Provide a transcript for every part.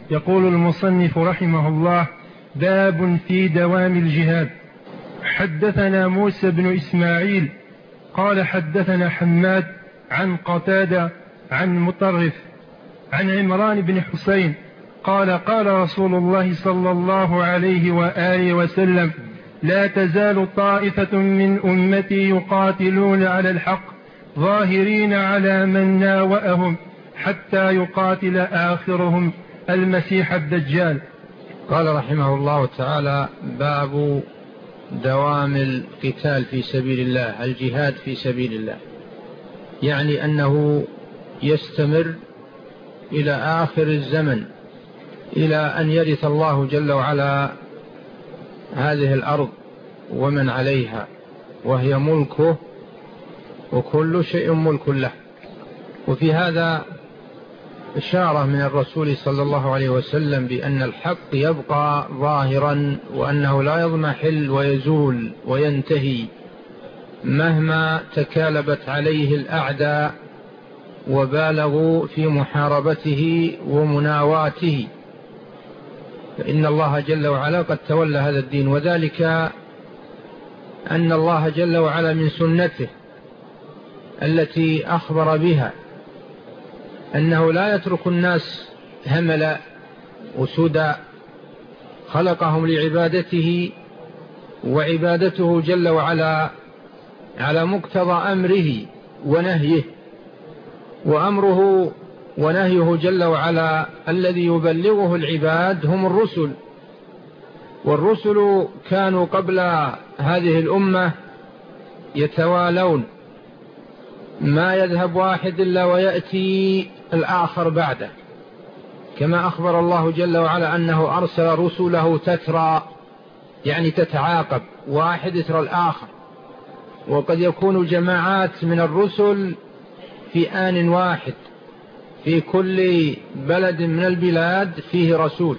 يقول المصنف رحمه الله: باب في دوام الجهاد. حدثنا موسى بن إسماعيل قال حدثنا حماد عن قتادة عن مطرف عن عمران بن حسين قال: قال رسول الله صلى الله عليه وآله وسلم: لا تزال طائفة من أمتي يقاتلون على الحق ظاهرين على من ناوأهم حتى يقاتل آخرهم المسيح الدجال. قال رحمه الله تعالى: باب دوام القتال في سبيل الله، الجهاد في سبيل الله، يعني أنه يستمر إلى آخر الزمن، إلى أن يرث الله جل وعلا هذه الأرض ومن عليها، وهي ملكه، وكل شيء ملك له. وفي هذا إشارة من الرسول صلى الله عليه وسلم بأن الحق يبقى ظاهرا، وأنه لا يضمحل ويزول وينتهي مهما تكالبت عليه الأعداء وبالغوا في محاربته ومناواته، فإن الله جل وعلا قد تولى هذا الدين. وذلك أن الله جل وعلا من سنته التي أخبر بها أنه لا يترك الناس هملا وسدى، خلقهم لعبادته، وعبادته جل وعلا على مقتضى أمره ونهيه، وأمره ونهيه جل وعلا الذي يبلغه العباد هم الرسل. والرسل كانوا قبل هذه الأمة يتوالون، ما يذهب واحد إلا ويأتي الآخر بعده، كما أخبر الله جل وعلا أنه أرسل رسله تترى، يعني تتعاقب، واحد يترى الآخر. وقد يكون جماعات من الرسل في آن واحد، في كل بلد من البلاد فيه رسول.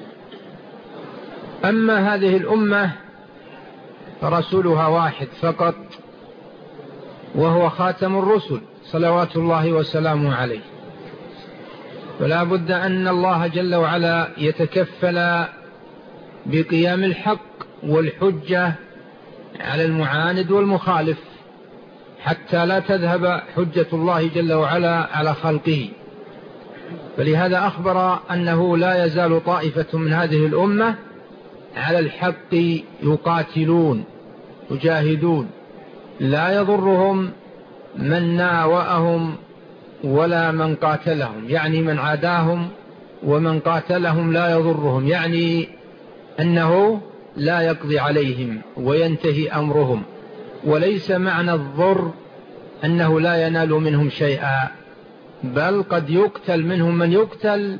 أما هذه الأمة فرسولها واحد فقط، وهو خاتم الرسل صلوات الله وسلامه عليه. فلا بد أن الله جل وعلا يتكفل بقيام الحق والحجة على المعاند والمخالف، حتى لا تذهب حجة الله جل وعلا على خلقه. فلهذا أخبر أنه لا يزال طائفة من هذه الأمة على الحق يقاتلون يجاهدون، لا يضرهم من ناوأهم ولا من قاتلهم، يعني من عاداهم ومن قاتلهم لا يضرهم، يعني أنه لا يقضي عليهم وينتهي أمرهم. وليس معنى الضر أنه لا ينال منهم شيئا، بل قد يقتل منهم من يقتل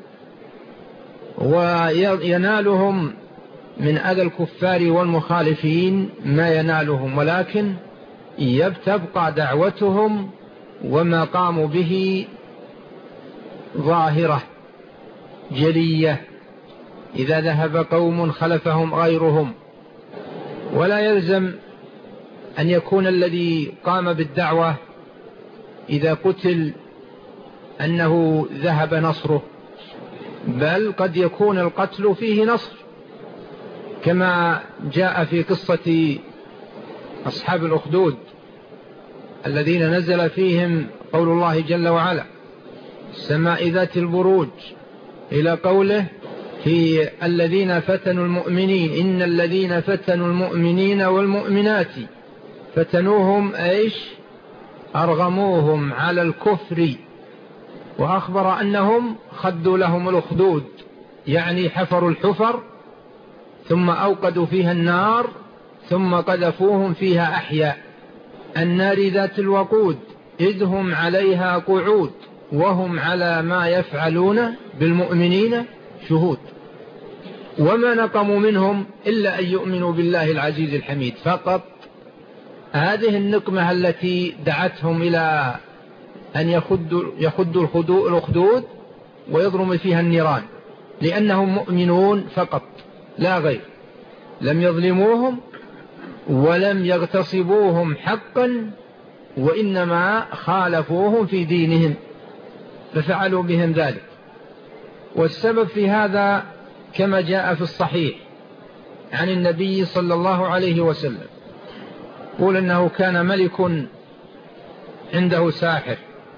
وينالهم من أذى الكفار والمخالفين ما ينالهم، ولكن تبقى دعوتهم وما قاموا به ظاهرة جلية. إذا ذهب قوم خلفهم غيرهم، ولا يلزم أن يكون الذي قام بالدعوة إذا قتل أنه ذهب نصره، بل قد يكون القتل فيه نصر، كما جاء في قصة أصحاب الأخدود الذين نزل فيهم قول الله جل وعلا: السماء ذات البروج، إلى قوله: في الذين فتنوا المؤمنين، إن الذين فتنوا المؤمنين والمؤمنات فتنوهم إيش؟ أرغموهم على الكفر، وأخبر أنهم خدوا لهم الأخدود، يعني حفروا الحفر ثم أوقدوا فيها النار ثم قذفوهم فيها أحياء. النار ذات الوقود إذ هم عليها قعود وهم على ما يفعلون بالمؤمنين شهود. وما نقموا منهم إلا أن يؤمنوا بالله العزيز الحميد فقط. هذه النقمة التي دعتهم إلى أن يخدوا الأخدود ويضرم فيها النيران، لأنهم مؤمنون فقط لا غير، لم يظلموهم ولم يغتصبوهم حقا، وإنما خالفوهم في دينهم ففعلوا بهم ذلك. والسبب في هذا كما جاء في الصحيح عن النبي صلى الله عليه وسلم يقول أنه كان ملك عنده ساحر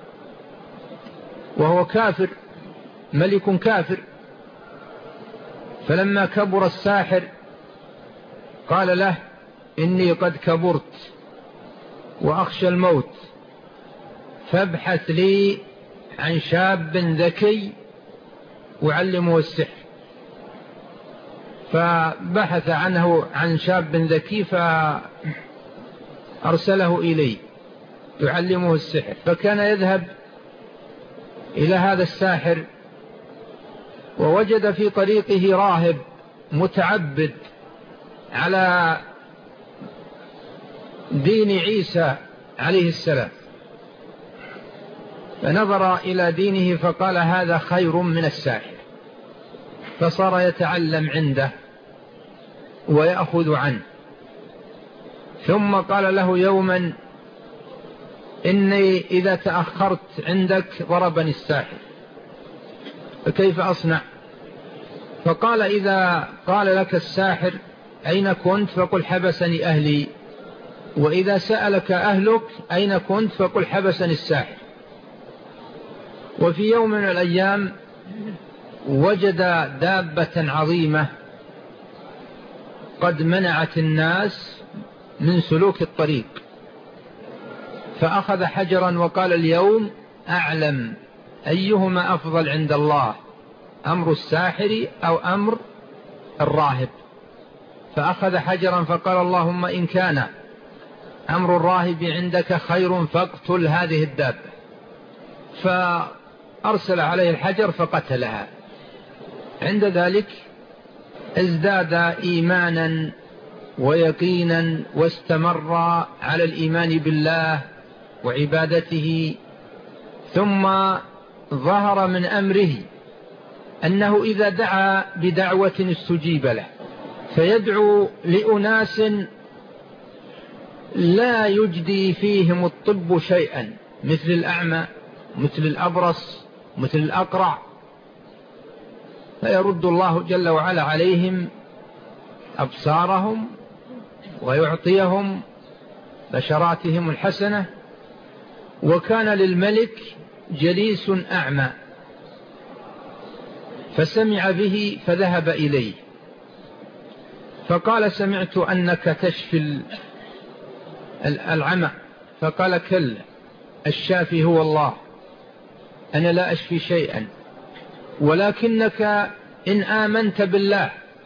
وهو كافر، ملك كافر، فلما كبر الساحر قال له: إني قد كبرت وأخشى الموت، فابحث لي عن شاب ذكي وعلمه السحر. فبحث عنه عن شاب ذكي فأرسله إليه يعلمه السحر، فكان يذهب إلى هذا الساحر ووجد في طريقه راهب متعبد على دين عيسى عليه السلام، فنظر إلى دينه فقال: هذا خير من الساحر، فصار يتعلم عنده ويأخذ عنه. ثم قال له يوما: إني إذا تأخرت عندك ضربني الساحر، فكيف أصنع؟ فقال: إذا قال لك الساحر أين كنت فقل حبسني أهلي، وإذا سألك أهلك أين كنت فقل حبسني الساحر. وفي يوم من الأيام وجد دابة عظيمة قد منعت الناس من سلوك الطريق، فأخذ حجرا وقال: اليوم أعلم أيهما أفضل عند الله، أمر الساحر أو أمر الراهب. فأخذ حجرا فقال: اللهم إن كان أمر الراهب عندك خير فاقتل هذه الدابة. فأرسل عليه الحجر فقتلها. عند ذلك ازداد إيمانا ويقينا واستمر على الإيمان بالله وعبادته. ثم ظهر من أمره أنه إذا دعا بدعوة استجيب له، فيدعو لأناس لا يجدي فيهم الطب شيئا، مثل الأعمى، مثل الأبرص، مثل الأقرع، فيرد الله جل وعلا عليهم أبصارهم ويعطيهم بشراتهم الحسنة. وكان للملك جليس أعمى فسمع به فذهب إليه فقال: سمعت أنك تشفي العمى. فقال: كلا، الشافي هو الله، أنا لا أشفي شيئا، ولكنك إن آمنت بالله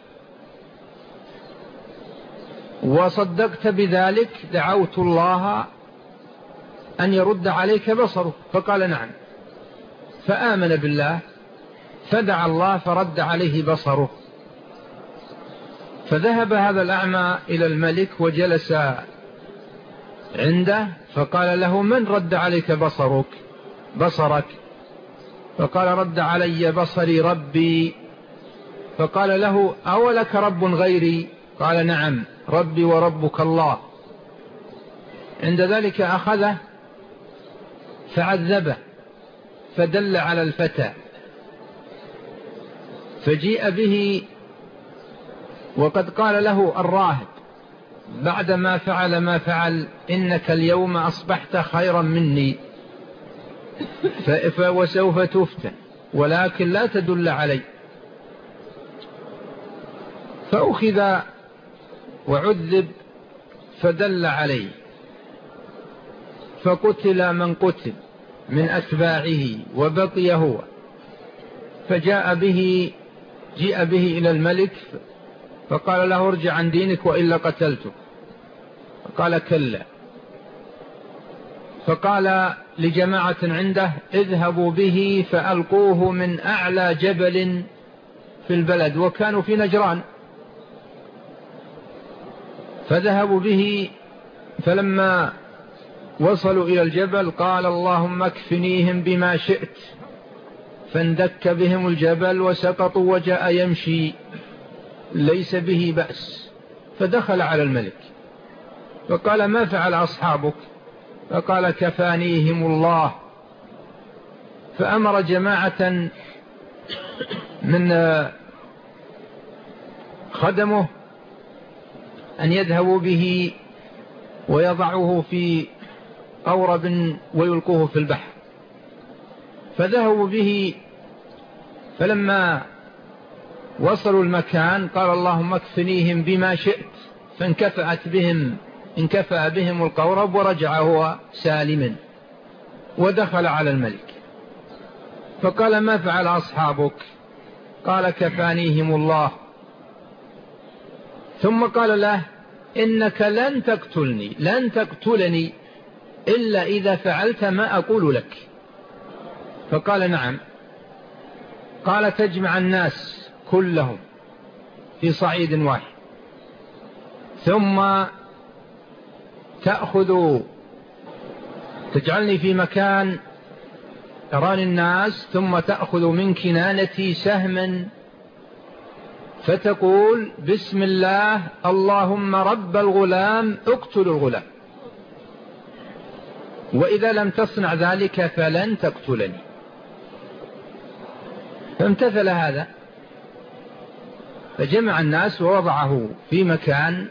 وصدقت بذلك دعوت الله أن يرد عليك بصره. فقال: نعم. فآمن بالله فدعا الله فرد عليه بصره. فذهب هذا الأعمى إلى الملك وجلس عنده، فقال له: من رد عليك بصرك؟ فقال: رد علي بصري ربي. فقال له: أولك رب غيري؟ قال: نعم، ربي وربك الله. عند ذلك أخذه فعذبه فدل على الفتى، فجيء به وقد قال له الراهب بعدما فعل ما فعل: إنك اليوم أصبحت خيرا مني وسوف تفتن، ولكن لا تدل علي. فأخذ وعذب فدل عليه، فقتل من قتل من أتباعه وبقي هو. فجيء به إلى الملك فقال له: ارجع عن دينك وإلا قتلتك. فقال: كلا. فقال لجماعة عنده: اذهبوا به فألقوه من أعلى جبل في البلد، وكانوا في نجران. فذهبوا به، فلما وصلوا إلى الجبل قال: اللهم اكفنيهم بما شئت، فاندك بهم الجبل وسقطوا وجاء يمشي ليس به بأس. فدخل على الملك فقال: ما فعل أصحابك؟ فقال: كفانيهم الله. فأمر جماعة من خدمه أن يذهبوا به ويضعوه في أورب ويلقوه في البحر. فذهبوا به، فلما وصلوا المكان قال اللهم اكفنيهم بما شئت، انكفأ بهم القورب ورجع هو سالما ودخل على الملك. فقال ما فعل أصحابك؟ قال كفانيهم الله. ثم قال له إنك لن تقتلني إلا إذا فعلت ما أقول لك. فقال نعم. قال تجمع الناس كلهم في صعيد واحد، ثم تجعلني في مكان يراني الناس، ثم تأخذ من كنانتي سهما فتقول بسم الله اللهم رب الغلام اقتل الغلام، وإذا لم تصنع ذلك فلن تقتلني. فامتثل هذا، فجمع الناس ووضعه في مكان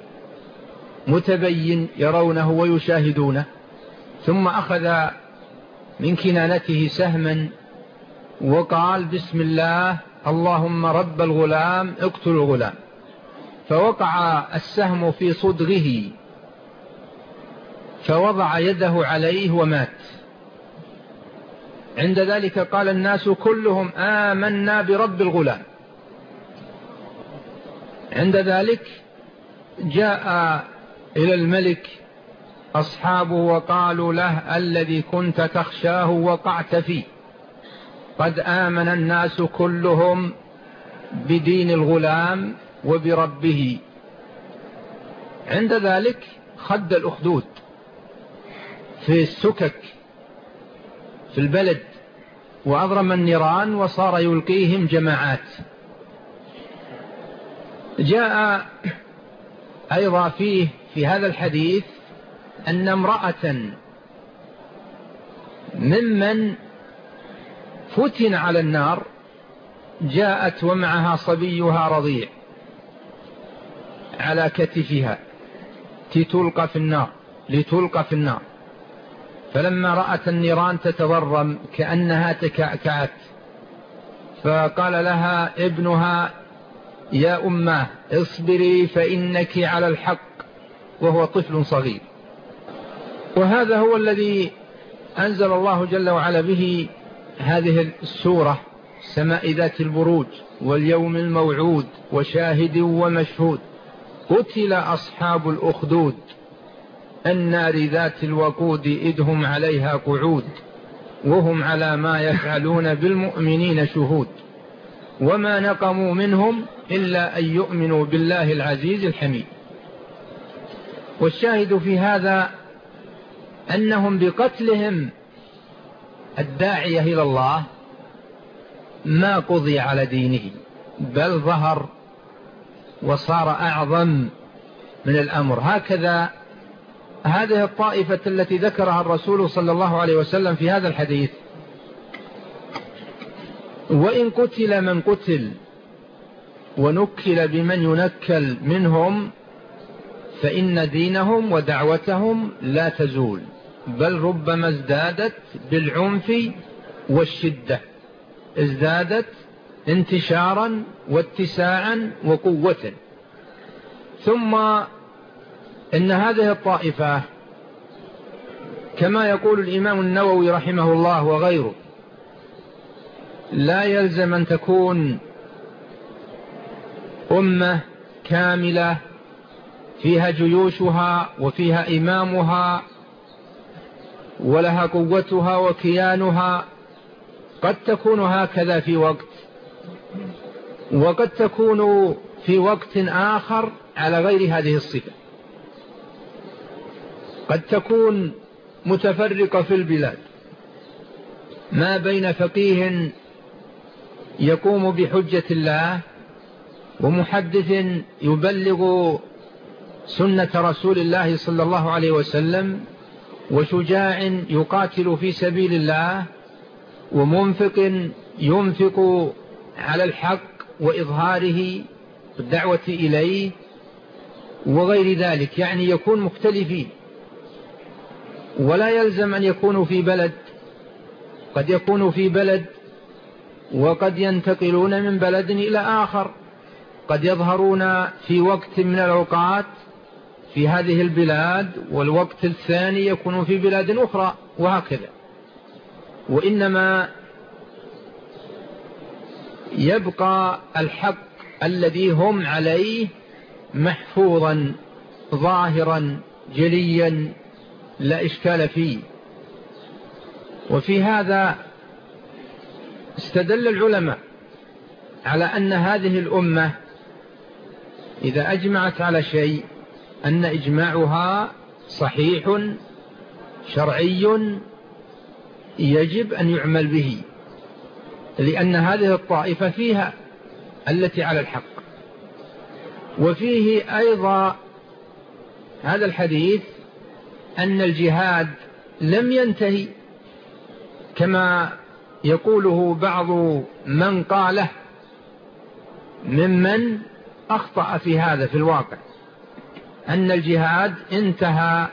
متبين يرونه ويشاهدونه، ثم أخذ من كنانته سهما وقال بسم الله اللهم رب الغلام اقتل الغلام، فوقع السهم في صدغه فوضع يده عليه ومات. عند ذلك قال الناس كلهم آمنا برب الغلام. عند ذلك جاء إلى الملك أصحابه وقالوا له الذي كنت تخشاه وقعت فيه، قد آمن الناس كلهم بدين الغلام وبربه. عند ذلك خد الأخدود في السكك في البلد وأضرم النيران وصار يلقيهم جماعات. جاء أيضا في هذا الحديث أن امرأة ممن فتن على النار جاءت ومعها صبيها رضيع على كتفها لتلقى في النار، فلما رأت النيران تتضرم كأنها تكعكعت، فقال لها ابنها يا أماه اصبري فإنك على الحق، وهو طفل صغير. وهذا هو الذي أنزل الله جل وعلا به هذه السورة، السماء ذات البروج واليوم الموعود وشاهد ومشهود، قتل أصحاب الأخدود النار ذات الوقود إذ هم عليها قعود وهم على ما يفعلون بالمؤمنين شهود وما نقموا منهم إلا أن يؤمنوا بالله العزيز الحميد. والشاهد في هذا أنهم بقتلهم الداعية إلى الله ما قضي على دينه، بل ظهر وصار أعظم من الأمر. هكذا هذه الطائفة التي ذكرها الرسول صلى الله عليه وسلم في هذا الحديث، وإن قتل من قتل ونكل بمن ينكل منهم فإن دينهم ودعوتهم لا تزول، بل ربما ازدادت بالعنف والشدة، ازدادت انتشارا واتساعا وقوة. ثم إن هذه الطائفة كما يقول الإمام النووي رحمه الله وغيره لا يلزم أن تكون أمة كاملة فيها جيوشها وفيها إمامها ولها قوتها وكيانها، قد تكون هكذا في وقت، وقد تكون في وقت آخر على غير هذه الصفة. قد تكون متفرقة في البلاد ما بين فقيه يقوم بحجة الله ومحدث يبلغ سنة رسول الله صلى الله عليه وسلم وشجاع يقاتل في سبيل الله ومنفق ينفق على الحق وإظهاره والدعوة إليه وغير ذلك، يعني يكون مختلفين، ولا يلزم أن يكونوا في بلد، قد يكونوا في بلد وقد ينتقلون من بلد إلى آخر، قد يظهرون في وقت من الأوقات في هذه البلاد والوقت الثاني يكونوا في بلاد أخرى وهكذا. وإنما يبقى الحق الذي هم عليه محفوظا ظاهرا جليا لا إشكال فيه. وفي هذا استدل العلماء على أن هذه الأمة إذا أجمعت على شيء أن إجماعها صحيح شرعي يجب أن يعمل به، لأن هذه الطائفة فيها التي على الحق. وفيه أيضا هذا الحديث أن الجهاد لم ينتهي كما يقوله بعض من قاله ممن أخطأ في هذا في الواقع، أن الجهاد انتهى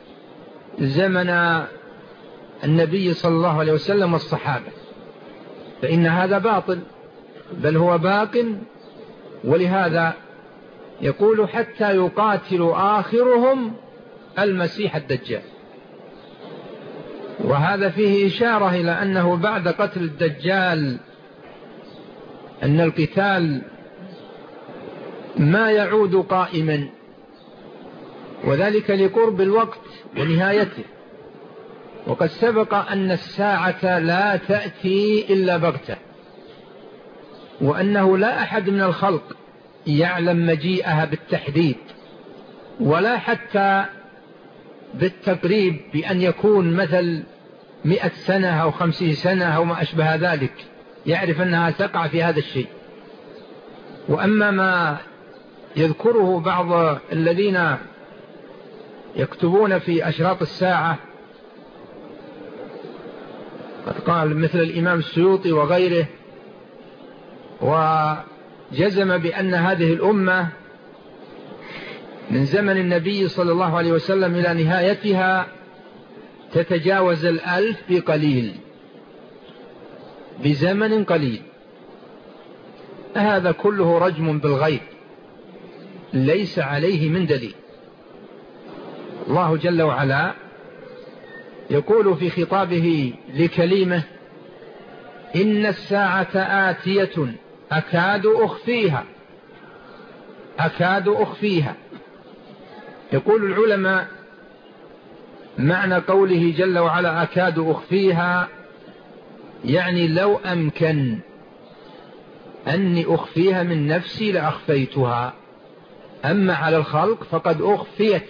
زمن النبي صلى الله عليه وسلم والصحابة، فإن هذا باطل، بل هو باق. ولهذا يقول حتى يقاتل آخرهم المسيح الدجال، وهذا فيه إشارة إلى أنه بعد قتل الدجال أن القتال ما يعود قائما، وذلك لقرب الوقت ونهايته. وقد سبق أن الساعة لا تأتي إلا بغتة، وأنه لا أحد من الخلق يعلم مجيئها بالتحديد ولا حتى بالتقريب، بأن يكون مثل 100 سنة أو 50 سنة أو ما أشبه ذلك، يعرف أنها تقع في هذا الشيء. وأما ما يذكره بعض الذين يكتبون في أشراط الساعة، قد قال مثل الإمام السيوطي وغيره، وجزم بأن هذه الأمة من زمن النبي صلى الله عليه وسلم إلى نهايتها تتجاوز 1000 بقليل، بزمن قليل. هذا كله رجم بالغيب ليس عليه من دليل. الله جل وعلا يقول في خطابه لكلمه: إن الساعة آتية أكاد أخفيها. يقول العلماء معنى قوله جل وعلا أكاد أخفيها، يعني لو أمكن أني أخفيها من نفسي لأخفيتها، أما على الخلق فقد أخفيت.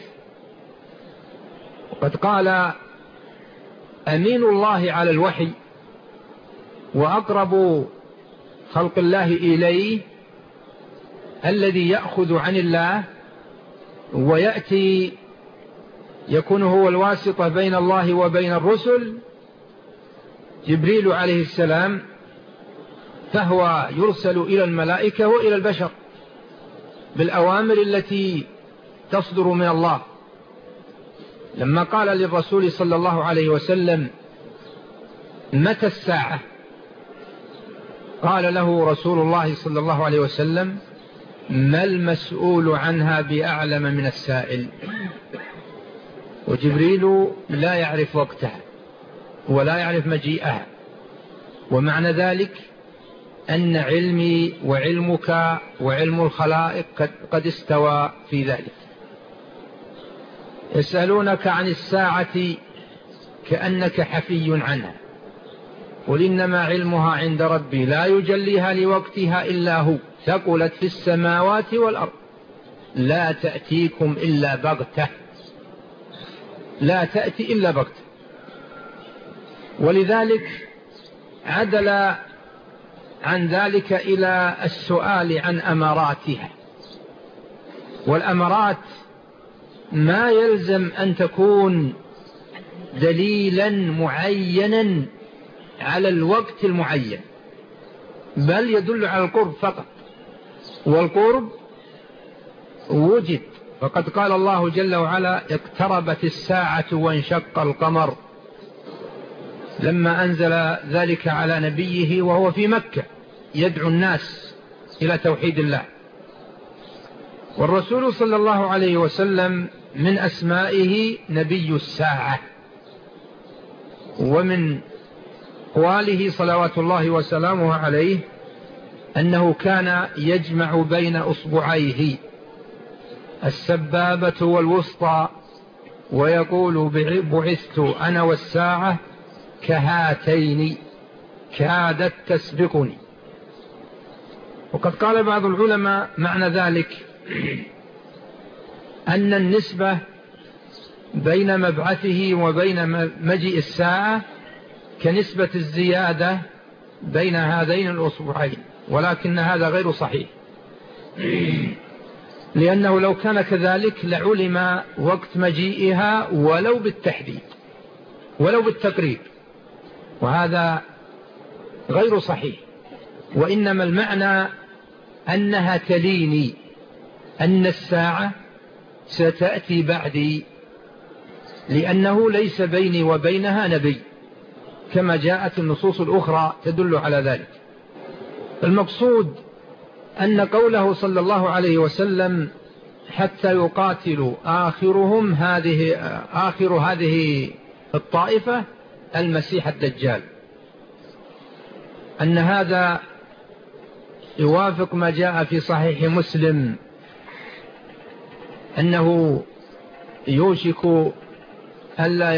وقد قال أمين الله على الوحي وأقرب خلق الله إليه الذي يأخذ عن الله ويأتي يكون هو الواسطة بين الله وبين الرسل، جبريل عليه السلام، فهو يرسل إلى الملائكة وإلى البشر بالأوامر التي تصدر من الله. لما قال للرسول صلى الله عليه وسلم: متى الساعة؟ قال له رسول الله صلى الله عليه وسلم: ما المسؤول عنها بأعلم من السائل. وجبريل لا يعرف وقتها ولا يعرف مجيئها، ومعنى ذلك أن علمي وعلمك وعلم الخلائق قد استوى في ذلك. يسألونك عن الساعة كأنك حفي عنها، قل إنما علمها عند ربي لا يجليها لوقتها إلا هو، ثقلت في السماوات والأرض، لا تأتيكم إلا بغتة، لا تأتي إلا بغتة. ولذلك عدل عن ذلك إلى السؤال عن أماراتها. والأمارات ما يلزم أن تكون دليلا معينا على الوقت المعين، بل يدل على القرب فقط، والقرب وجد. فقد قال الله جل وعلا: اقتربت الساعة وانشق القمر، لما أنزل ذلك على نبيه وهو في مكة يدعو الناس إلى توحيد الله. والرسول صلى الله عليه وسلم من أسمائه نبي الساعة، ومن قواله صلوات الله وسلامه عليه أنه كان يجمع بين أصبعيه السبابة والوسطى ويقول: بعثت أنا والساعة كهاتين كادت تسبقني. وقد قال بعض العلماء معنى ذلك أن النسبة بين مبعثه وبين مجيء الساعة كنسبة الزيادة بين هذين الأصبعين، ولكن هذا غير صحيح، لأنه لو كان كذلك لعلم وقت مجيئها ولو بالتحديد ولو بالتقريب، وهذا غير صحيح. وإنما المعنى أنها تليني، أن الساعة ستأتي بعدي، لأنه ليس بيني وبينها نبي، كما جاءت النصوص الأخرى تدل على ذلك. المقصود أن قوله صلى الله عليه وسلم: حتى يقاتل آخر هذه الطائفة المسيح الدجال، أن هذا يوافق ما جاء في صحيح مسلم أنه يوشك ألا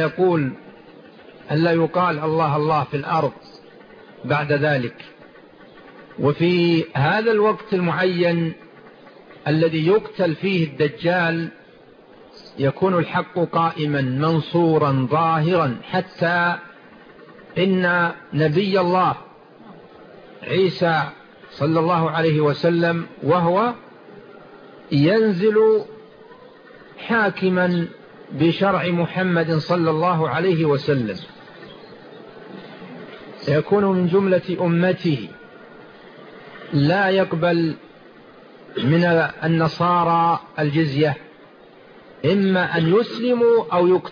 يقال الله الله في الأرض بعد ذلك. وفي هذا الوقت المعين الذي يقتل فيه الدجال يكون الحق قائما منصورا ظاهرا، حتى إن نبي الله عيسى صلى الله عليه وسلم وهو ينزل حاكما بشرع محمد صلى الله عليه وسلم، يكون من جملة أمته، لا يقبل من النصارى الجزية، إما أن يسلموا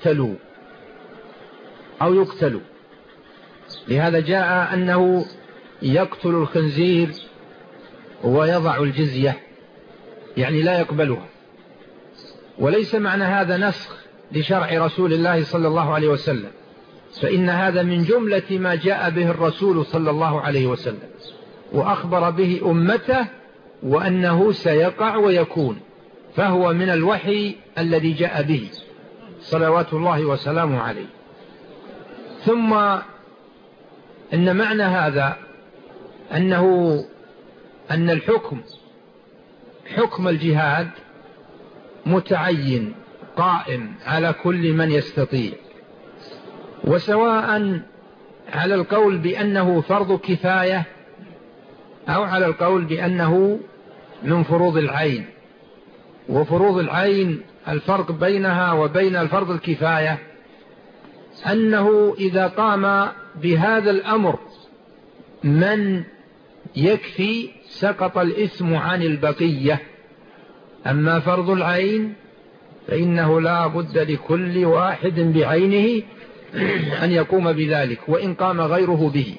أو يقتلوا. لهذا جاء أنه يقتل الخنزير ويضع الجزية، يعني لا يقبلها. وليس معنى هذا نسخ لشرع رسول الله صلى الله عليه وسلم، فإن هذا من جملة ما جاء به الرسول صلى الله عليه وسلم وأخبر به أمته وأنه سيقع ويكون، فهو من الوحي الذي جاء به صلوات الله وسلامه عليه. ثم إن معنى هذا أن حكم الجهاد متعين قائم على كل من يستطيع، وسواء على القول بأنه فرض كفاية أو على القول بأنه من فروض العين. وفروض العين الفرق بينها وبين الفرض الكفاية أنه إذا قام بهذا الأمر من يكفي سقط الإثم عن البقية. أما فرض العين فإنه لا بد لكل واحد بعينه أن يقوم بذلك وإن قام غيره به.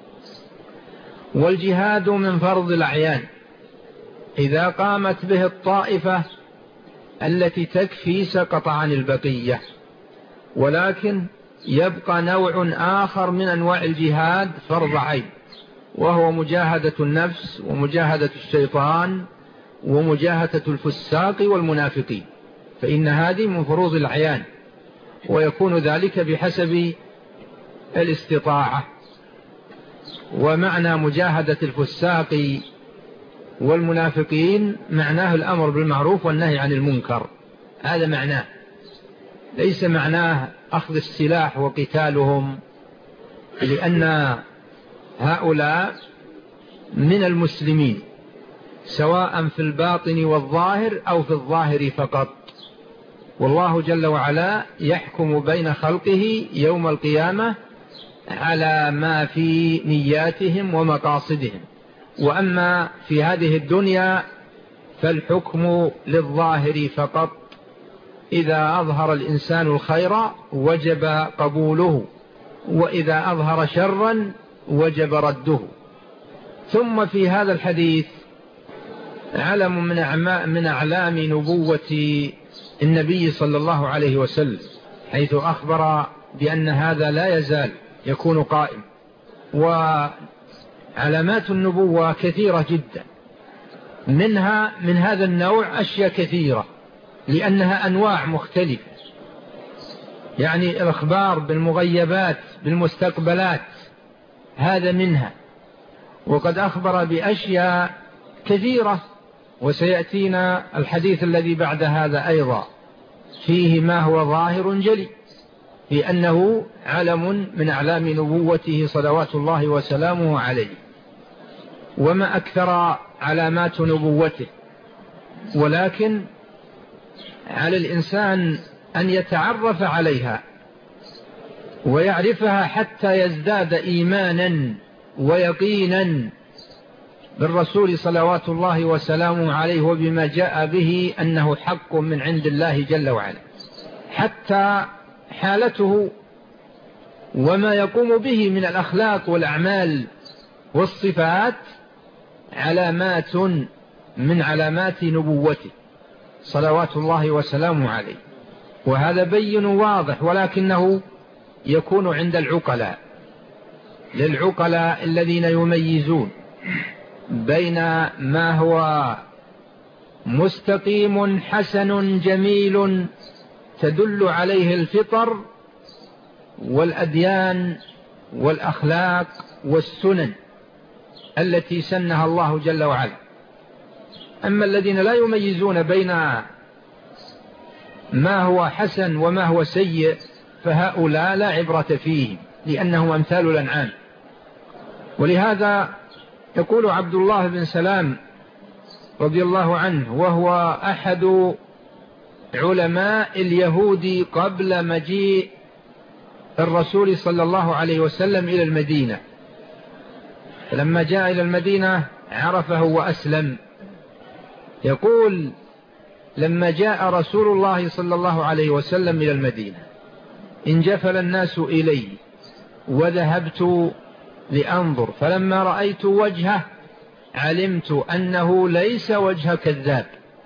والجهاد من فرض الأعيان إذا قامت به الطائفة التي تكفي سقط عن البقية. ولكن يبقى نوع آخر من أنواع الجهاد فرض عين، وهو مجاهدة النفس ومجاهدة الشيطان ومجاهدة الفساق والمنافقين، فإن هذه من فروض الأعيان، ويكون ذلك بحسب الاستطاعة. ومعنى مجاهدة الفساق والمنافقين معناه الأمر بالمعروف والنهي عن المنكر، هذا معناه، ليس معناه أخذ السلاح وقتالهم، لأن هؤلاء من المسلمين سواء في الباطن والظاهر أو في الظاهر فقط. والله جل وعلا يحكم بين خلقه يوم القيامة على ما في نياتهم ومقاصدهم. وأما في هذه الدنيا فالحكم للظاهر فقط، إذا أظهر الإنسان الخير وجب قبوله، وإذا أظهر شرا وجب رده. ثم في هذا الحديث علم من أعلام نبوة النبي صلى الله عليه وسلم، حيث أخبر بأن هذا لا يزال يكون قائم. وعلامات النبوة كثيرة جدا، منها من هذا النوع أشياء كثيرة لأنها أنواع مختلفة، يعني الإخبار بالمغيبات بالمستقبلات هذا منها. وقد أخبر بأشياء كثيرة، وسيأتينا الحديث الذي بعد هذا أيضا فيه ما هو ظاهر جلي، في أنه علم من أعلام نبوته صلوات الله وسلامه عليه. وما أكثر علامات نبوته، ولكن على الإنسان أن يتعرف عليها ويعرفها حتى يزداد إيمانا ويقينا بالرسول صلوات الله وسلامه عليه وبما جاء به أنه حق من عند الله جل وعلا، حتى حالته وما يقوم به من الأخلاق والأعمال والصفات علامات من علامات نبوته صلوات الله وسلامه عليه. وهذا بين واضح، ولكنه يكون عند العقلاء، للعقلاء الذين يميزون بين ما هو مستقيم حسن جميل تدل عليه الفطر والأديان والأخلاق والسنن التي سنها الله جل وعلا. أما الذين لا يميزون بين ما هو حسن وما هو سيء فهؤلاء لا عبرة فيهم، لأنهم أمثال الأنعام. ولهذا يقول عبد الله بن سلام رضي الله عنه، وهو أحد علماء اليهود قبل مجيء الرسول صلى الله عليه وسلم إلى المدينة، فلما جاء إلى المدينة عرفه وأسلم. يقول: لما جاء رسول الله صلى الله عليه وسلم إلى المدينة انجفل الناس إليه وذهبت لأنظر، فلما رأيت وجهه علمت أنه ليس وجه كذاب.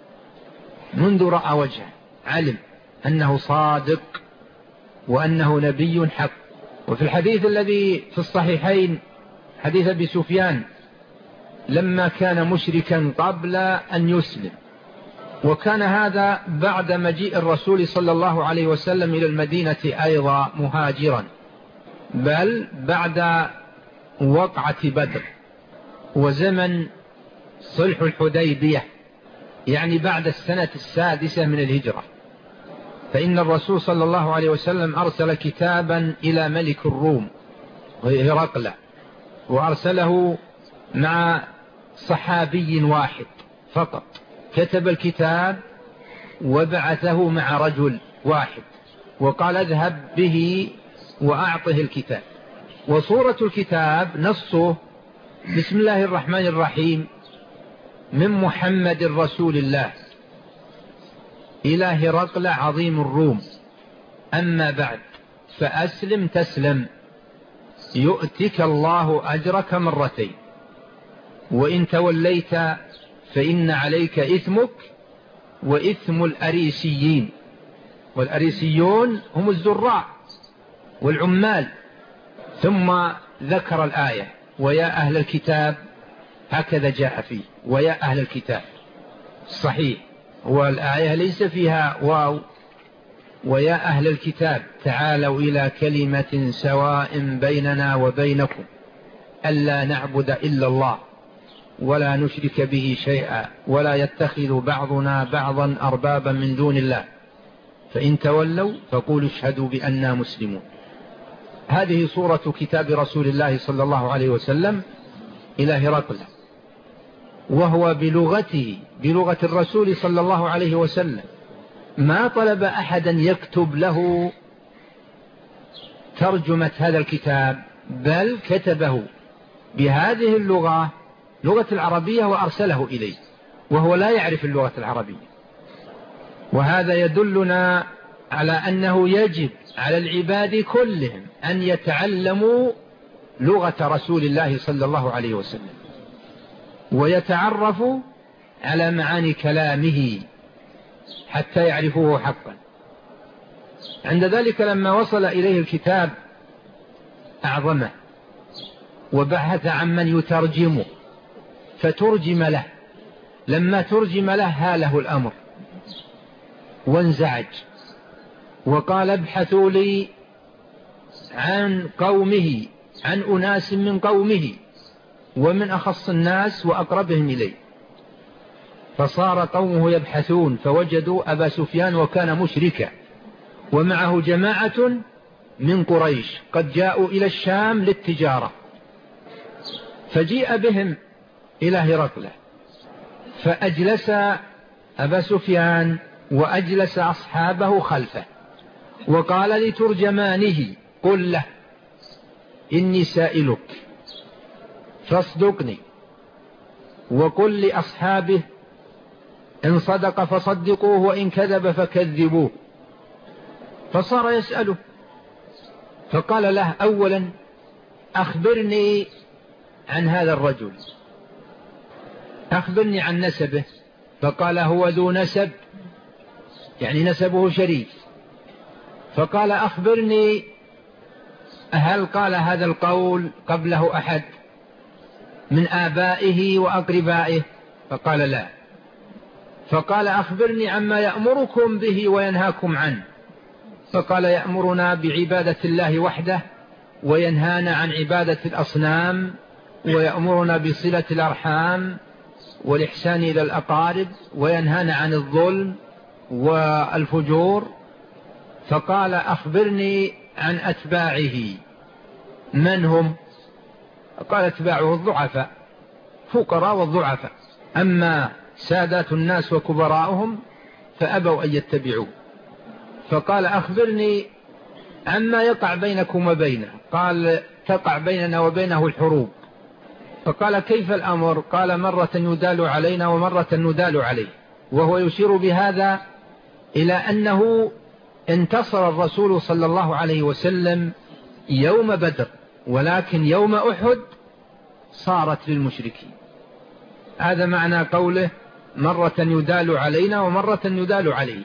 منذ رأى وجهه علم أنه صادق وأنه نبي حق. وفي الحديث الذي في الصحيحين حديث أبي سفيان لما كان مشركا قبل أن يسلم، وكان هذا بعد مجيء الرسول صلى الله عليه وسلم إلى المدينة أيضا مهاجرا، بل بعد وقعة بدر وزمن صلح الحديبية، يعني بعد السنة 6 من الهجرة. فإن الرسول صلى الله عليه وسلم أرسل كتابا إلى ملك الروم هرقل، وأرسله مع صحابي واحد فقط، كتب الكتاب وبعثه مع رجل واحد وقال: اذهب به وأعطه الكتاب. وصورة الكتاب نصه: بسم الله الرحمن الرحيم، من محمد رسول الله إلى هرقل عظيم الروم، أما بعد فأسلم تسلم يؤتك الله أجرك مرتين، وإن توليت فإن عليك إثمك وإثم الأريسيين. والأريسيون هم الزراع والعمال. ثم ذكر الآية: ويا أهل الكتاب، هكذا جاء فيه ويا أهل الكتاب صحيح، والآية ليس فيها واو. ويا أهل الكتاب تعالوا إلى كلمة سواء بيننا وبينكم ألا نعبد إلا الله ولا نشرك به شيئا ولا يتخذ بعضنا بعضا أربابا من دون الله فإن تولوا فقولوا اشهدوا بأننا مسلمون. هذه صورة كتاب رسول الله صلى الله عليه وسلم إلى هرقل، وهو بلغته بلغة الرسول صلى الله عليه وسلم، ما طلب أحدا يكتب له ترجمة هذا الكتاب، بل كتبه بهذه اللغة، لغة العربية، وأرسله إليه وهو لا يعرف اللغة العربية. وهذا يدلنا على أنه يجب على العباد كلهم أن يتعلموا لغة رسول الله صلى الله عليه وسلم ويتعرفوا على معاني كلامه حتى يعرفوه حقا. عند ذلك لما وصل إليه الكتاب أعظمه وبحث عن من يترجمه فترجم له. لما ترجم له هاله الأمر وانزعج وقال ابحثوا لي عن قومه، عن أناس من قومه ومن أخص الناس وأقربهم إليه. فصار قومه يبحثون فوجدوا أبا سفيان وكان مشركا ومعه جماعة من قريش قد جاءوا إلى الشام للتجارة، فجيء بهم إلى هرقل فأجلس أبا سفيان وأجلس أصحابه خلفه وقال لترجمانه قل له إني سائلك فاصدقني وقل لأصحابه إن صدق فصدقوه وإن كذب فكذبوه. فصار يسأله فقال له أولا أخبرني عن هذا الرجل، أخبرني عن نسبه. فقال هو ذو نسب، يعني نسبه شريف. فقال أخبرني هل قال هذا القول قبله أحد من آبائه وأقربائه؟ فقال لا. فقال أخبرني عما يأمركم به وينهاكم عنه. فقال يأمرنا بعبادة الله وحده وينهانا عن عبادة الأصنام ويأمرنا بصلة الأرحام والإحسان إلى الأقارب وينهانا عن الظلم والفجور. فقال أخبرني عن أتباعه من هم؟ قال أتباعه الضعفاء، فقراء والضعفاء، أما سادات الناس وكبراءهم فأبوا أن يتبعوه. فقال أخبرني عما يقع بينكم وبينه. قال تقع بيننا وبينه الحروب. فقال كيف الأمر؟ قال مرة يدال علينا ومرة ندال عليه. وهو يشير بهذا إلى أنه انتصر الرسول صلى الله عليه وسلم يوم بدر، ولكن يوم أحد صارت للمشركين. هذا معنى قوله مرة يدال علينا ومرة يدال عليه.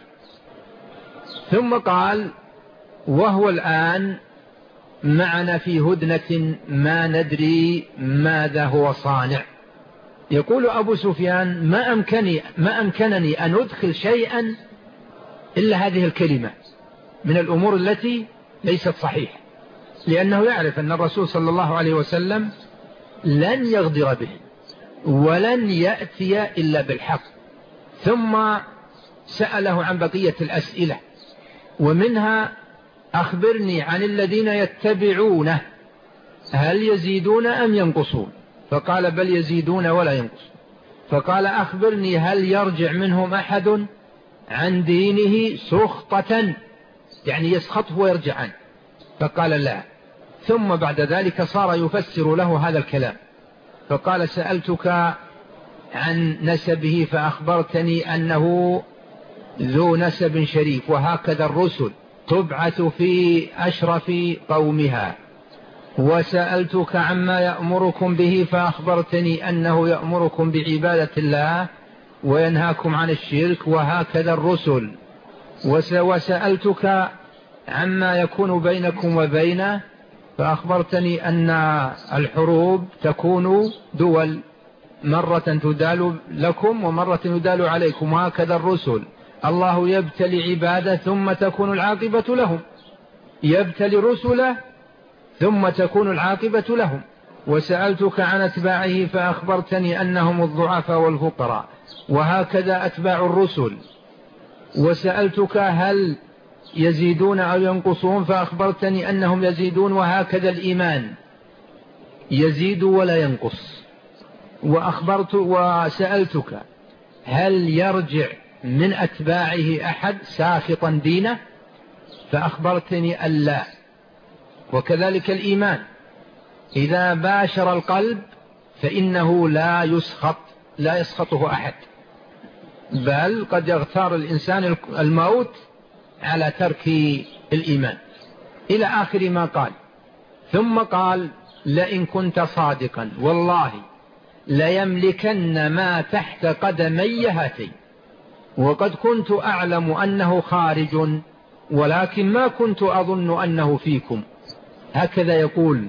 ثم قال وهو الآن معنا في هدنة ما ندري ماذا هو صانع. يقول أبو سفيان ما أمكنني أن أدخل شيئا إلا هذه الكلمة من الأمور التي ليست صحيحة، لأنه يعرف أن الرسول صلى الله عليه وسلم لن يغدر به ولن يأتي إلا بالحق. ثم سأله عن بقية الأسئلة، ومنها أخبرني عن الذين يتبعونه هل يزيدون أم ينقصون؟ فقال بل يزيدون ولا ينقصون. فقال أخبرني هل يرجع منهم أحد عن دينه سخطة، يعني يسخطه ويرجع عنه؟ فقال لا. ثم بعد ذلك صار يفسر له هذا الكلام. فقال سألتك عن نسبه فأخبرتني أنه ذو نسب شريف، وهكذا الرسل تبعث في أشرف قومها. وسألتك عما يأمركم به فأخبرتني أنه يأمركم بعبادة الله وينهاكم عن الشرك، وهكذا الرسل. وسألتك عما يكون بينكم وبينه فأخبرتني أن الحروب تكون دول، مرة تدال لكم ومرة يدال عليكم، وهكذا الرسل. الله يبتلي عباده ثم تكون العاقبة لهم، يبتلي رسله ثم تكون العاقبة لهم. وسألتك عن أتباعه فأخبرتني أنهم الضعفاء والفقراء، وهكذا أتباع الرسل. وسألتك هل يزيدون أو ينقصون فأخبرتني أنهم يزيدون، وهكذا الإيمان يزيد ولا ينقص. وسألتك هل يرجع من أتباعه أحد ساخطا دينه فأخبرتني ألا. وكذلك الإيمان إذا باشر القلب فإنه لا يسخطه أحد، بل قد يغتار الإنسان الموت على ترك الإيمان، إلى آخر ما قال. ثم قال: لئن كنت صادقا والله ليملكن ما تحت قدمي هاتين، وقد كنت أعلم أنه خارج ولكن ما كنت أظن أنه فيكم. هكذا يقول.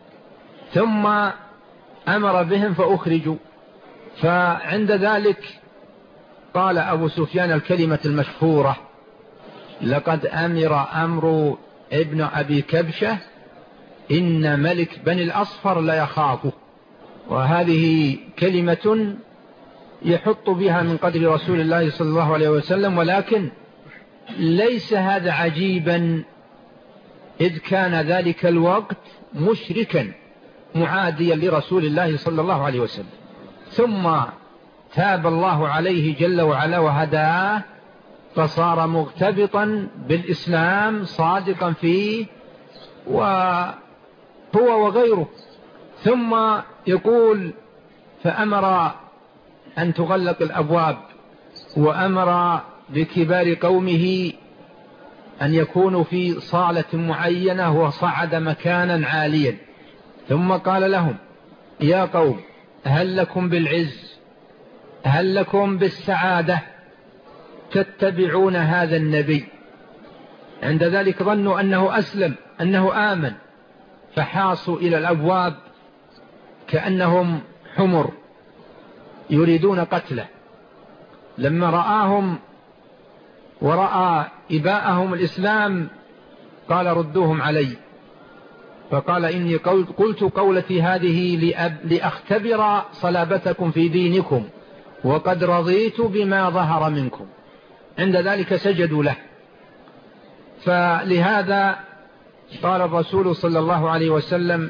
ثم أمر بهم فأخرجوا. فعند ذلك قال أبو سفيان الكلمة المشهورة: لقد أمر ابن أبي كبشة إن ملك بني الأصفر لا يخافه. وهذه كلمة يحط بها من قدر رسول الله صلى الله عليه وسلم، ولكن ليس هذا عجيبا، إذ كان ذلك الوقت مشركا معاديا لرسول الله صلى الله عليه وسلم. ثم تاب الله عليه جل وعلا وهداه، فصار مغتبطا بالإسلام صادقا فيه وهو وغيره. ثم يقول: فأمر أن تغلق الأبواب، وأمر بكبار قومه أن يكونوا في صالة معينة، وصعد مكانا عاليا. ثم قال لهم: يا قوم، هل لكم بالعز، هل لكم بالسعادة تتبعون هذا النبي؟ عند ذلك ظنوا أنه أسلم، أنه آمن، فحاصوا إلى الأبواب كأنهم حمر يريدون قتله. لما رآهم ورأى إباءهم الإسلام قال: ردوهم علي. فقال: إني قلت قولتي هذه لأختبر صلابتكم في دينكم، وقد رضيت بما ظهر منكم. عند ذلك سجدوا له. فلهذا قال الرسول صلى الله عليه وسلم: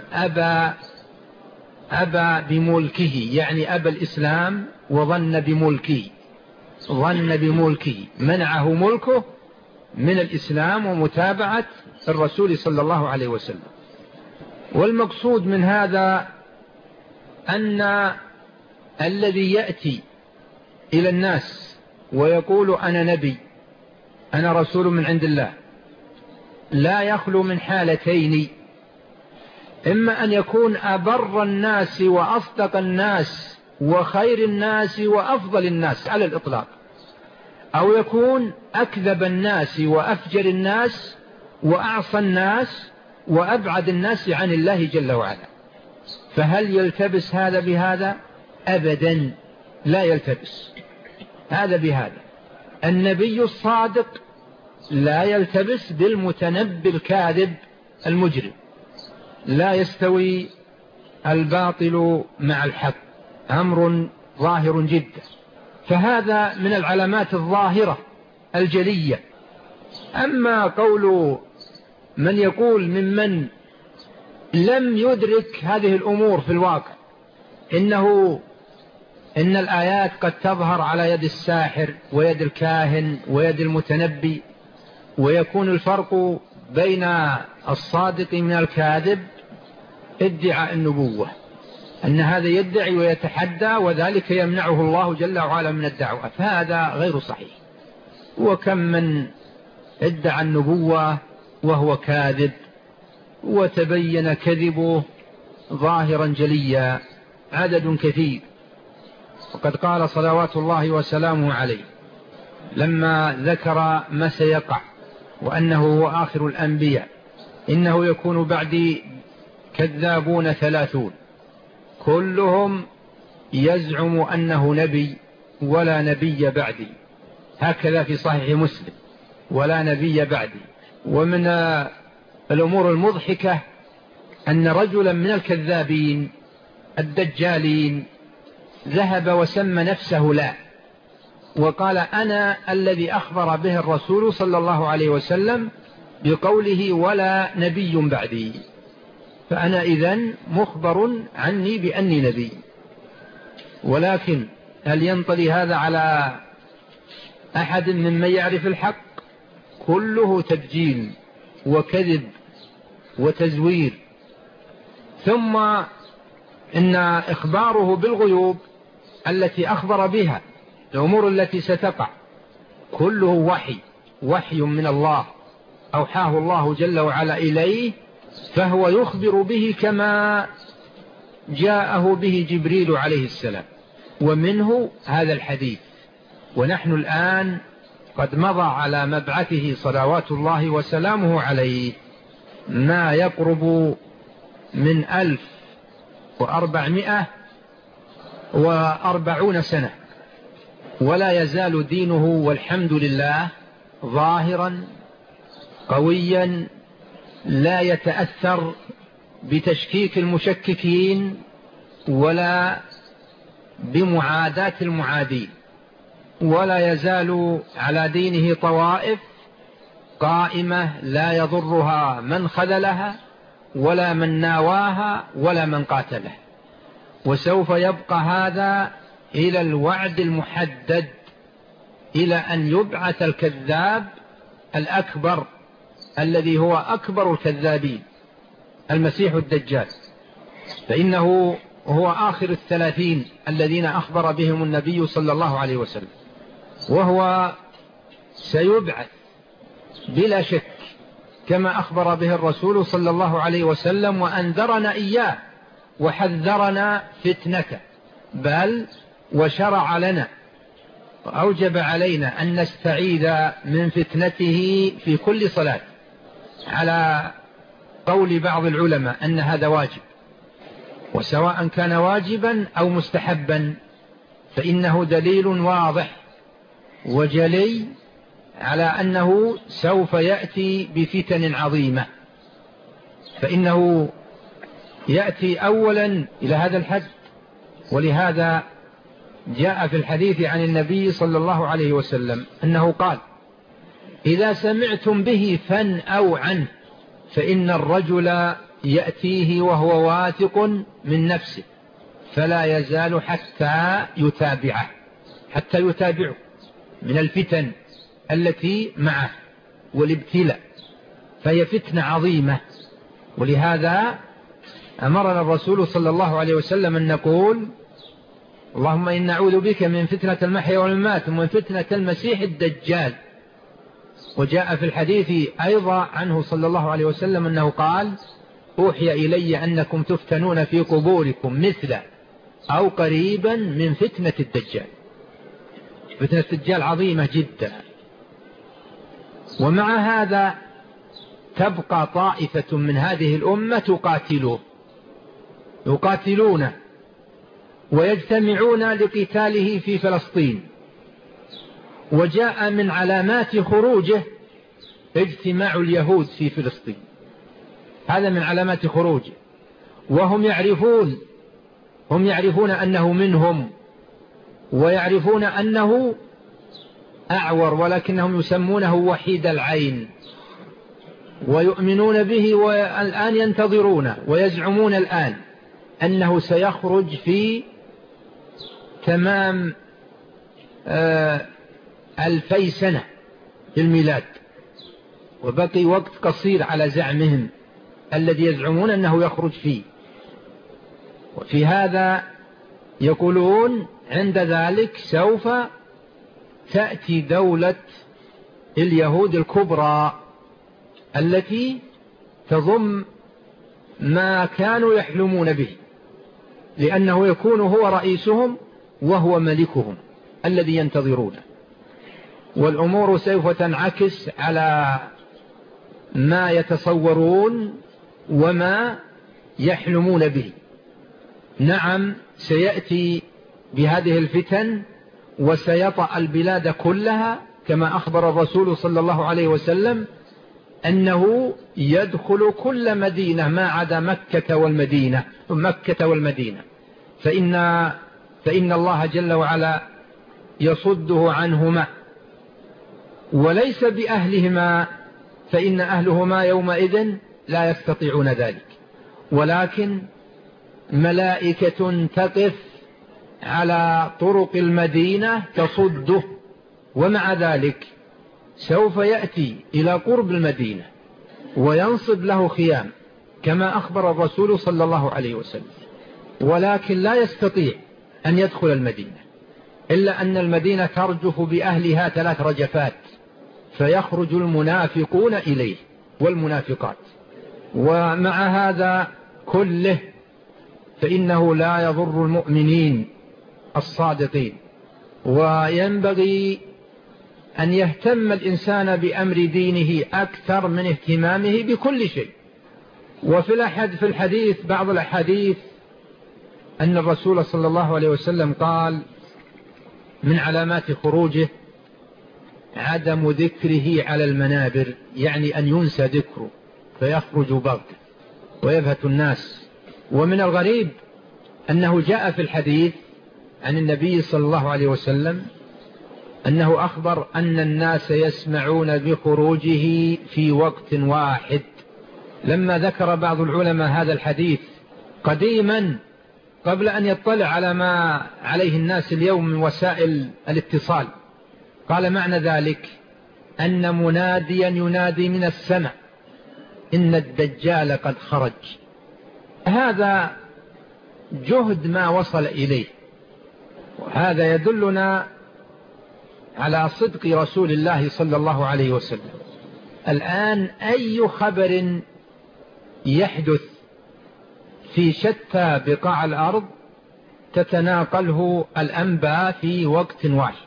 أبى بملكه، يعني أبى الإسلام وظن بملكه، ظن بملكه، منعه ملكه من الإسلام ومتابعة الرسول صلى الله عليه وسلم. والمقصود من هذا أن الذي يأتي إلى الناس ويقول: أنا نبي، أنا رسول من عند الله، لا يخلو من حالتين: إما أن يكون أبر الناس وأصدق الناس وخير الناس وأفضل الناس على الإطلاق، أو يكون أكذب الناس وأفجر الناس وأعصى الناس وأبعد الناس عن الله جل وعلا. فهل يلتبس هذا بهذا؟ أبدا لا يلتبس هذا بهذا. النبي الصادق لا يلتبس بالمتنبي الكاذب المجرم. لا يستوي الباطل مع الحق، أمر ظاهر جدا. فهذا من العلامات الظاهرة الجلية. أما قول من يقول ممن لم يدرك هذه الأمور في الواقع إن الآيات قد تظهر على يد الساحر ويد الكاهن ويد المتنبي، ويكون الفرق بين الصادق من الكاذب ادعاء النبوة، أن هذا يدعي ويتحدى وذلك يمنعه الله جل وعلا من الدعوة، فهذا غير صحيح. وكم من ادعى النبوة وهو كاذب وتبين كذبه ظاهرا جليا، عدد كثير. وقد قال صلوات الله وسلامه عليه لما ذكر ما سيقع وأنه هو آخر الأنبياء: إنه يكون بعدي كذابون 30 كلهم يزعم أنه نبي ولا نبي بعدي. هكذا في صحيح مسلم: ولا نبي بعدي. ومن الأمور المضحكة أن رجلا من الكذابين الدجالين ذهب وسمى نفسه لا، وقال: أنا الذي أخبر به الرسول صلى الله عليه وسلم بقوله ولا نبي بعدي، فأنا إذن مخبر عني بأني نبي. ولكن هل ينطلي هذا على أحد ممن يعرف الحق؟ كله تدجيل وكذب وتزوير. ثم إن إخباره بالغيوب التي أخبر بها الأمور التي ستقع كله وحي من الله أوحاه الله جل وعلا إليه، فهو يخبر به كما جاءه به جبريل عليه السلام. ومنه هذا الحديث. ونحن الآن قد مضى على مبعثه صلوات الله وسلامه عليه ما يقرب من 1440 سنة، ولا يزال دينه والحمد لله ظاهرا قويا، لا يتأثر بتشكيك المشككين ولا بمعاداة المعادين، ولا يزال على دينه طوائف قائمة لا يضرها من خذلها ولا من ناواها ولا من قاتلها. وسوف يبقى هذا إلى الوعد المحدد، إلى أن يبعث الكذاب الأكبر الذي هو أكبر الكذابين، المسيح الدجال، فإنه هو آخر 30 الذين أخبر بهم النبي صلى الله عليه وسلم، وهو سيبعث بلا شك كما أخبر به الرسول صلى الله عليه وسلم، وأنذرنا إياه وحذرنا فتنته، بل وشرع لنا وأوجب علينا أن نستعيذ من فتنته في كل صلاة، على قول بعض العلماء أن هذا واجب، وسواء كان واجبا أو مستحبا فإنه دليل واضح وجلي على أنه سوف يأتي بفتن عظيمة. فإنه يأتي أولا إلى هذا الحد، ولهذا جاء في الحديث عن النبي صلى الله عليه وسلم أنه قال: إذا سمعتم به فانأوا عنه، فإن الرجل يأتيه وهو واثق من نفسه فلا يزال حتى يتابعه من الفتن التي معه والابتلاء، فهي فتنة عظيمة. ولهذا أمرنا الرسول صلى الله عليه وسلم أن نقول: اللهم إنا نعوذ بك من فتنة المحيا والممات ومن فتنة المسيح الدجال. وجاء في الحديث أيضا عنه صلى الله عليه وسلم أنه قال: أوحي إلي أنكم تفتنون في قبوركم مثل أو قريبا من فتنة الدجال. فتنة الدجال عظيمة جدا. ومع هذا تبقى طائفة من هذه الأمة يقاتلون ويجتمعون لقتاله في فلسطين. وجاء من علامات خروجه اجتماع اليهود في فلسطين، هذا من علامات خروجه. وهم يعرفون أنه منهم، ويعرفون أنه أعور، ولكنهم يسمونه وحيد العين، ويؤمنون به، والآن ينتظرون ويزعمون الآن أنه سيخرج في تمام 2000 سنة للميلاد، وبقي وقت قصير على زعمهم الذي يزعمون أنه يخرج فيه. وفي هذا يقولون عند ذلك سوف تأتي دولة اليهود الكبرى التي تضم ما كانوا يحلمون به، لأنه يكون هو رئيسهم وهو ملكهم الذي ينتظرونه. والأمور سوف تنعكس على ما يتصورون وما يحلمون به. نعم، سيأتي بهذه الفتن وسيطأ البلاد كلها، كما أخبر الرسول صلى الله عليه وسلم أنه يدخل كل مدينة ما عدا مكة والمدينة، فإن الله جل وعلا يصده عنهما، وليس بأهلهما، فإن أهلهما يومئذ لا يستطيعون ذلك، ولكن ملائكة تقف على طرق المدينة تصده. ومع ذلك سوف يأتي إلى قرب المدينة وينصب له خيام كما أخبر الرسول صلى الله عليه وسلم، ولكن لا يستطيع أن يدخل المدينة، إلا أن المدينة ترجف بأهلها 3 رجفات، فيخرج المنافقون إليه والمنافقات. ومع هذا كله فإنه لا يضر المؤمنين الصادقين، وينبغي أن يهتم الإنسان بأمر دينه أكثر من اهتمامه بكل شيء. وفي الحديث بعض الأحاديث أن الرسول صلى الله عليه وسلم قال من علامات خروجه عدم ذكره على المنابر، يعني أن ينسى ذكره فيخرج بغتة ويبهت الناس. ومن الغريب أنه جاء في الحديث عن النبي صلى الله عليه وسلم أنه أخبر أن الناس يسمعون بخروجه في وقت واحد. لما ذكر بعض العلماء هذا الحديث قديما قبل أن يطلع على ما عليه الناس اليوم من وسائل الاتصال، قال معنى ذلك أن مناديا ينادي من السماء إن الدجال قد خرج. هذا جهد ما وصل إليه، وهذا يدلنا على صدق رسول الله صلى الله عليه وسلم. الآن أي خبر يحدث في شتى بقاع الأرض تتناقله الأنباء في وقت واحد.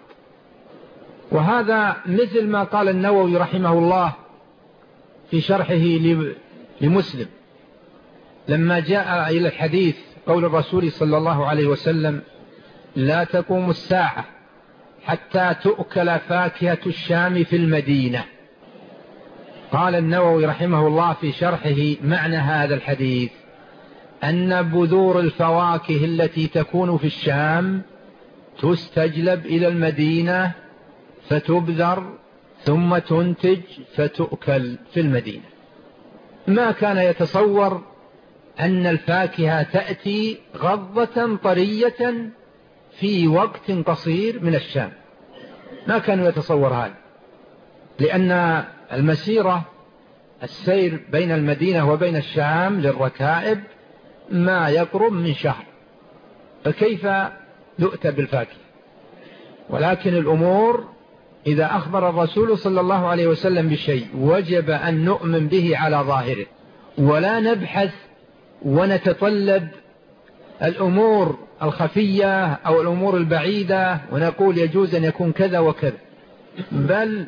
وهذا مثل ما قال النووي رحمه الله في شرحه لمسلم لما جاء إلى الحديث قول الرسول صلى الله عليه وسلم لا تقوم الساعة حتى تؤكل فاكهة الشام في المدينة. قال النووي رحمه الله في شرحه معنى هذا الحديث أن بذور الفواكه التي تكون في الشام تستجلب إلى المدينة فتبذر ثم تنتج فتؤكل في المدينة. ما كان يتصور أن الفاكهة تأتي غضة طرية في وقت قصير من الشام، ما كانوا يتصور هذا، لأن المسيرة السير بين المدينة وبين الشام للركائب ما يقرب من شهر، فكيف يؤتى بالفاكهة؟ ولكن الأمور إذا أخبر الرسول صلى الله عليه وسلم بشيء وجب أن نؤمن به على ظاهره، ولا نبحث ونتطلب الأمور الخفية أو الأمور البعيدة ونقول يجوز أن يكون كذا وكذا، بل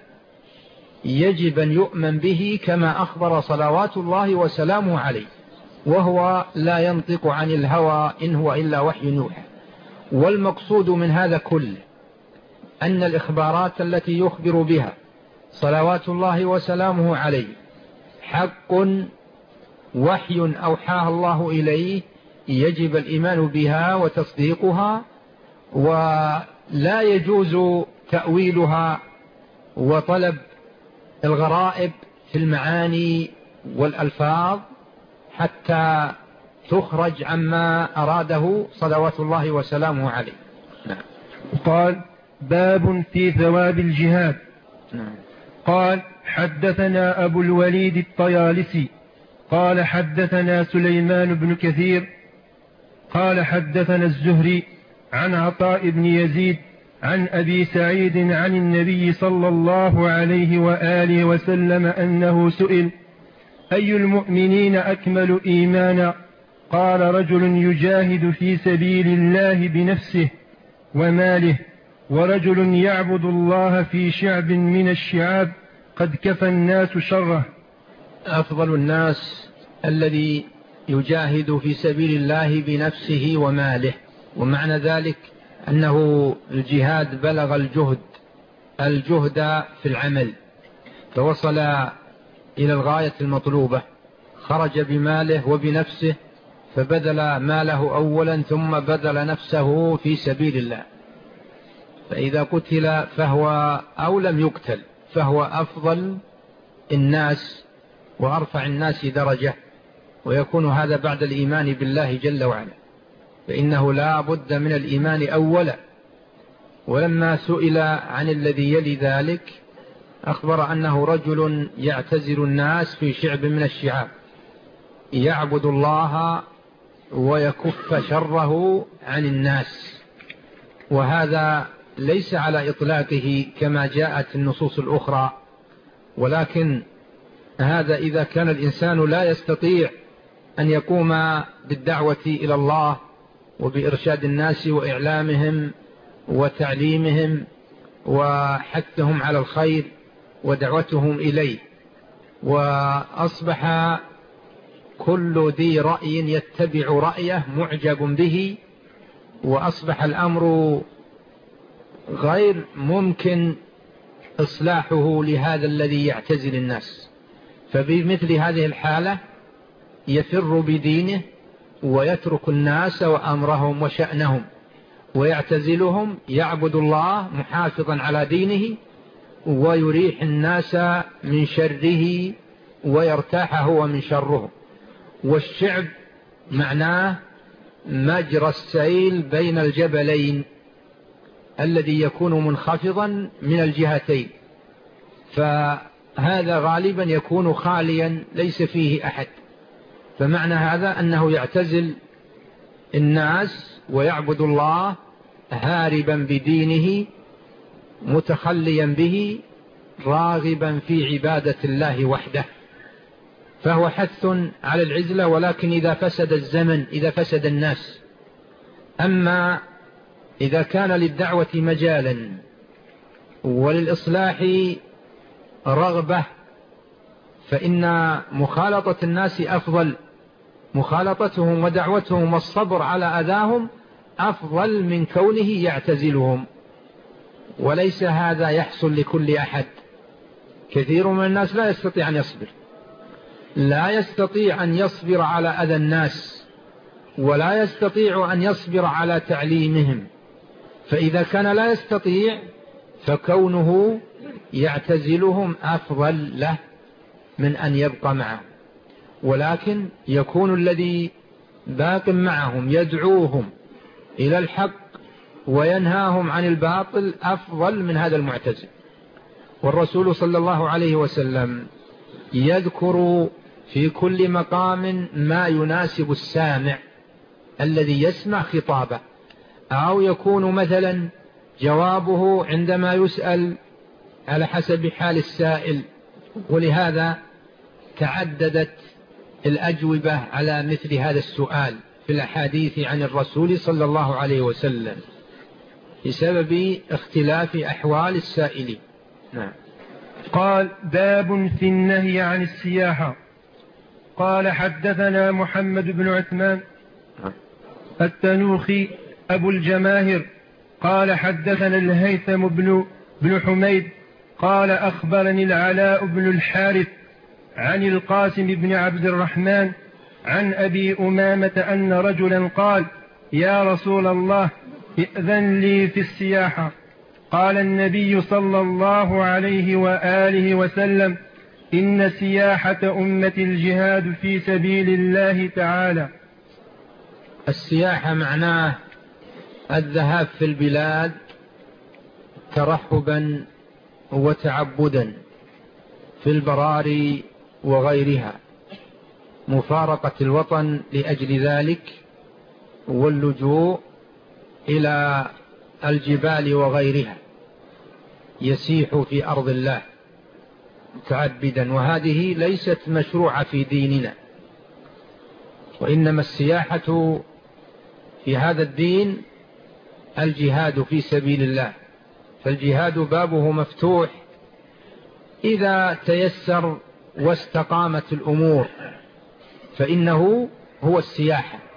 يجب أن يؤمن به كما أخبر صلوات الله وسلامه عليه، وهو لا ينطق عن الهوى إن هو إلا وحي يوحى. والمقصود من هذا كله أن الإخبارات التي يخبر بها صلوات الله وسلامه عليه حق وحي أوحاها الله إليه، يجب الإيمان بها وتصديقها، ولا يجوز تأويلها وطلب الغرائب في المعاني والألفاظ حتى تخرج عما أراده صلوات الله وسلامه عليه. نعم. قال باب في ثواب الجهاد. نعم. قال حدثنا أبو الوليد الطيالسي قال حدثنا سليمان بن كثير قال حدثنا الزهري عن عطاء بن يزيد عن أبي سعيد عن النبي صلى الله عليه وآله وسلم أنه سئل أي المؤمنين أكمل إيمانا؟ قال رجل يجاهد في سبيل الله بنفسه وماله، ورجل يعبد الله في شعب من الشعاب قد كفى الناس شره. أفضل الناس الذي يجاهد في سبيل الله بنفسه وماله، ومعنى ذلك أنه الجهاد بلغ الجهد في العمل فوصل إلى الغاية المطلوبة، خرج بماله وبنفسه فبذل ماله أولا ثم بذل نفسه في سبيل الله، فإذا قتل فهو أو لم يقتل فهو أفضل الناس وأرفع الناس درجة، ويكون هذا بعد الإيمان بالله جل وعلا، فإنه لا بد من الإيمان أولا. ولما سئل عن الذي يلي ذلك أخبر أنه رجل يعتزل الناس في شعب من الشعاب يعبد الله ويكف شره عن الناس، وهذا ليس على إطلاقه كما جاءت النصوص الأخرى، ولكن هذا إذا كان الإنسان لا يستطيع أن يقوم بالدعوة إلى الله وبإرشاد الناس وإعلامهم وتعليمهم وحثهم على الخير ودعوتهم إليه، وأصبح كل ذي رأي يتبع رأيه معجب به، وأصبح الأمر غير ممكن إصلاحه لهذا الذي يعتزل الناس. فبمثل هذه الحالة يفر بدينه ويترك الناس وأمرهم وشأنهم ويعتزلهم، يعبد الله محافظا على دينه ويريح الناس من شره ويرتاح هو من شره. والشعب معناه مجرى السيل بين الجبلين الذي يكون منخفضا من الجهتين، فهذا غالبا يكون خاليا ليس فيه أحد. فمعنى هذا أنه يعتزل الناس ويعبد الله هاربا بدينه متخليا به راغبا في عبادة الله وحده. فهو حث على العزلة، ولكن إذا فسد الزمن، إذا فسد الناس. أما إذا كان للدعوة مجالا وللإصلاح رغبة فإن مخالطة الناس أفضل، مخالطتهم ودعوتهم والصبر على أذاهم أفضل من كونه يعتزلهم. وليس هذا يحصل لكل أحد. كثير من الناس لا يستطيع أن يصبر، لا يستطيع أن يصبر على أذى الناس، ولا يستطيع أن يصبر على تعليمهم. فإذا كان لا يستطيع فكونه يعتزلهم أفضل له من أن يبقى معهم. ولكن يكون الذي باق معهم يدعوهم إلى الحق وينهاهم عن الباطل أفضل من هذا المعتزل. والرسول صلى الله عليه وسلم يذكر في كل مقام ما يناسب السامع الذي يسمع خطابه، أو يكون مثلا جوابه عندما يسأل على حسب حال السائل. ولهذا تعددت الأجوبة على مثل هذا السؤال في الأحاديث عن الرسول صلى الله عليه وسلم بسبب اختلاف أحوال السائلين. نعم. قال: باب في النهي عن السياحة. قال: حدثنا محمد بن عثمان التنوخي أبو الجماهر قال: حدثنا الهيثم بن حميد قال: أخبرني العلاء بن الحارث عن القاسم بن عبد الرحمن عن أبي أمامة أن رجلا قال: يا رسول الله، ائذن لي في السياحة. قال النبي صلى الله عليه وآله وسلم: إن سياحة أمة الجهاد في سبيل الله تعالى. السياحة معناه الذهاب في البلاد ترحبا وتعبدا في البراري وغيرها، مفارقة الوطن لأجل ذلك، واللجوء إلى الجبال وغيرها، يسيح في أرض الله متعبدا. وهذه ليست مشروعة في ديننا، وإنما السياحة في هذا الدين الجهاد في سبيل الله. فالجهاد بابه مفتوح إذا تيسر واستقامت الأمور، فإنه هو السياحة.